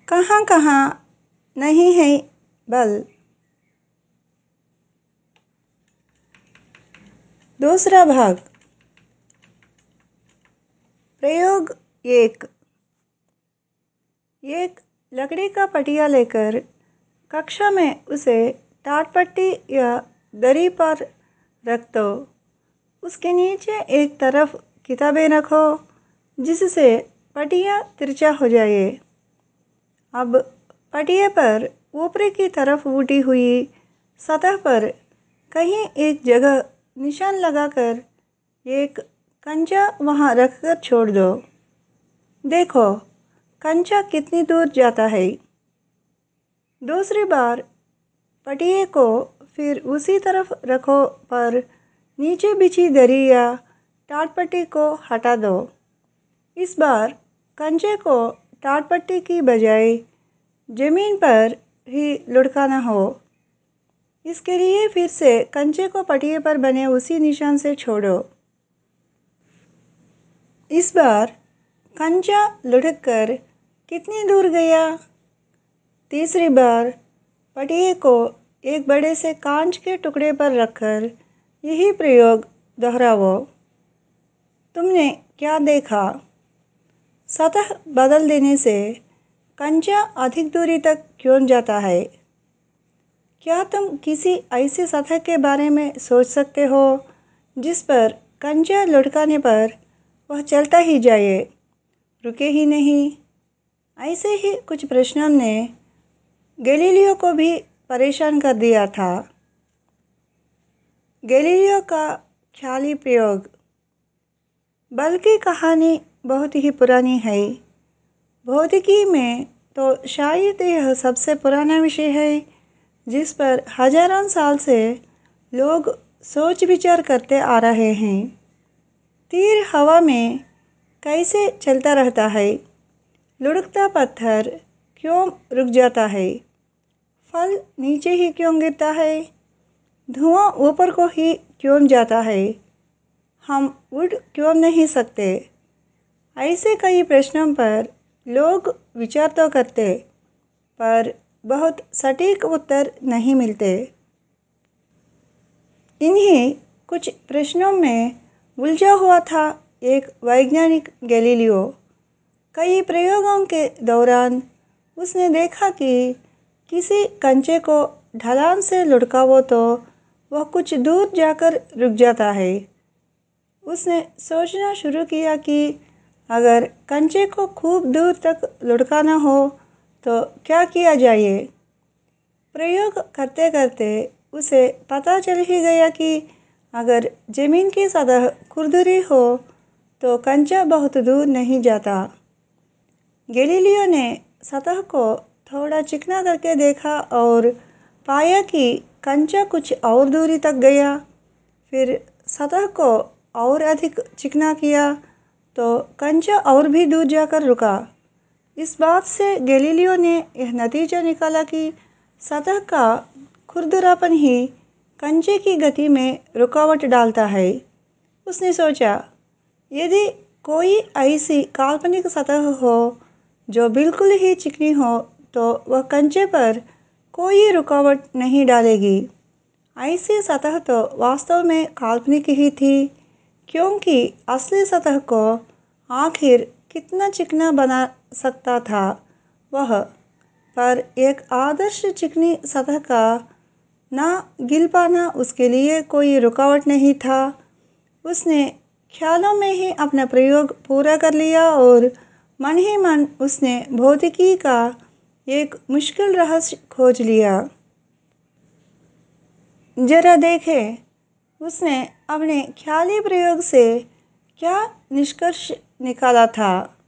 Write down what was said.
कहाँ कहाँ नहीं है बल। दूसरा भाग। प्रयोग एक। एक लकड़ी का पटिया लेकर कक्षा में उसे टाटपट्टी या दरी पर रख दो। उसके नीचे एक तरफ किताबें रखो जिससे पटिया तिरछा हो जाए। अब पटिया पर ऊपरी की तरफ उठी हुई सतह पर कहीं एक जगह निशान लगाकर एक कंचा वहाँ रखकर छोड़ दो। देखो कंचा कितनी दूर जाता है। दूसरी बार पटिये को फिर उसी तरफ रखो पर नीचे बिछी दरी या टाटपट्टी को हटा दो। इस बार कंचे को टाटपट्टी की बजाय जमीन पर ही लुढ़काना हो। इसके लिए फिर से कंचे को पटिये पर बने उसी निशान से छोड़ो। इस बार कंचा लुढ़क कर कितनी दूर गया। तीसरी बार पटिये को एक बड़े से कांच के टुकड़े पर रखकर यही प्रयोग दोहराओ। तुमने क्या देखा? सतह बदल देने से कंचा अधिक दूरी तक क्यों जाता है? क्या तुम किसी ऐसी सतह के बारे में सोच सकते हो जिस पर कंचा लुढ़काने पर वह चलता ही जाए, रुके ही नहीं? ऐसे ही कुछ प्रश्नों ने गैलीलियो को भी परेशान कर दिया था। गैलीलियो का ख्याली प्रयोग। बल की कहानी बहुत ही पुरानी है। भौतिकी में तो शायद यह सबसे पुराना विषय है जिस पर हजारों साल से लोग सोच विचार करते आ रहे हैं। तीर हवा में कैसे चलता रहता है? लुढ़कता पत्थर क्यों रुक जाता है? फल नीचे ही क्यों गिरता है? धुआं ऊपर को ही क्यों जाता है? हम उड़ क्यों नहीं सकते? ऐसे कई प्रश्नों पर लोग विचार तो करते पर बहुत सटीक उत्तर नहीं मिलते। इन्हीं कुछ प्रश्नों में उलझा हुआ था एक वैज्ञानिक गैलीलियो। कई प्रयोगों के दौरान उसने देखा कि किसी कंचे को ढलान से लुढ़काओ तो वह कुछ दूर जाकर रुक जाता है। उसने सोचना शुरू किया कि अगर कंचे को खूब दूर तक लुढ़काना हो तो क्या किया जाए। प्रयोग करते करते उसे पता चल ही गया कि अगर जमीन की सतह खुरदुरी हो तो कंचा बहुत दूर नहीं जाता। गैलीलियो ने सतह को थोड़ा चिकना करके देखा और पाया कि कंचा कुछ और दूरी तक गया। फिर सतह को और अधिक चिकना किया तो कंचा और भी दूर जाकर रुका। इस बात से गैलीलियो ने यह नतीजा निकाला कि सतह का खुरदरापन ही कंचे की गति में रुकावट डालता है। उसने सोचा यदि कोई ऐसी काल्पनिक सतह हो जो बिल्कुल ही चिकनी हो तो वह कंचे पर कोई रुकावट नहीं डालेगी। ऐसी सतह तो वास्तव में काल्पनिक ही थी क्योंकि असली सतह को आखिर कितना चिकना बना सकता था वह। पर एक आदर्श चिकनी सतह का ना गिल पाना उसके लिए कोई रुकावट नहीं था। उसने ख्यालों में ही अपना प्रयोग पूरा कर लिया और मन ही मन उसने भौतिकी का एक मुश्किल रहस्य खोज लिया। जरा देखें उसने अपने ख्याली प्रयोग से क्या निष्कर्ष निकाला था।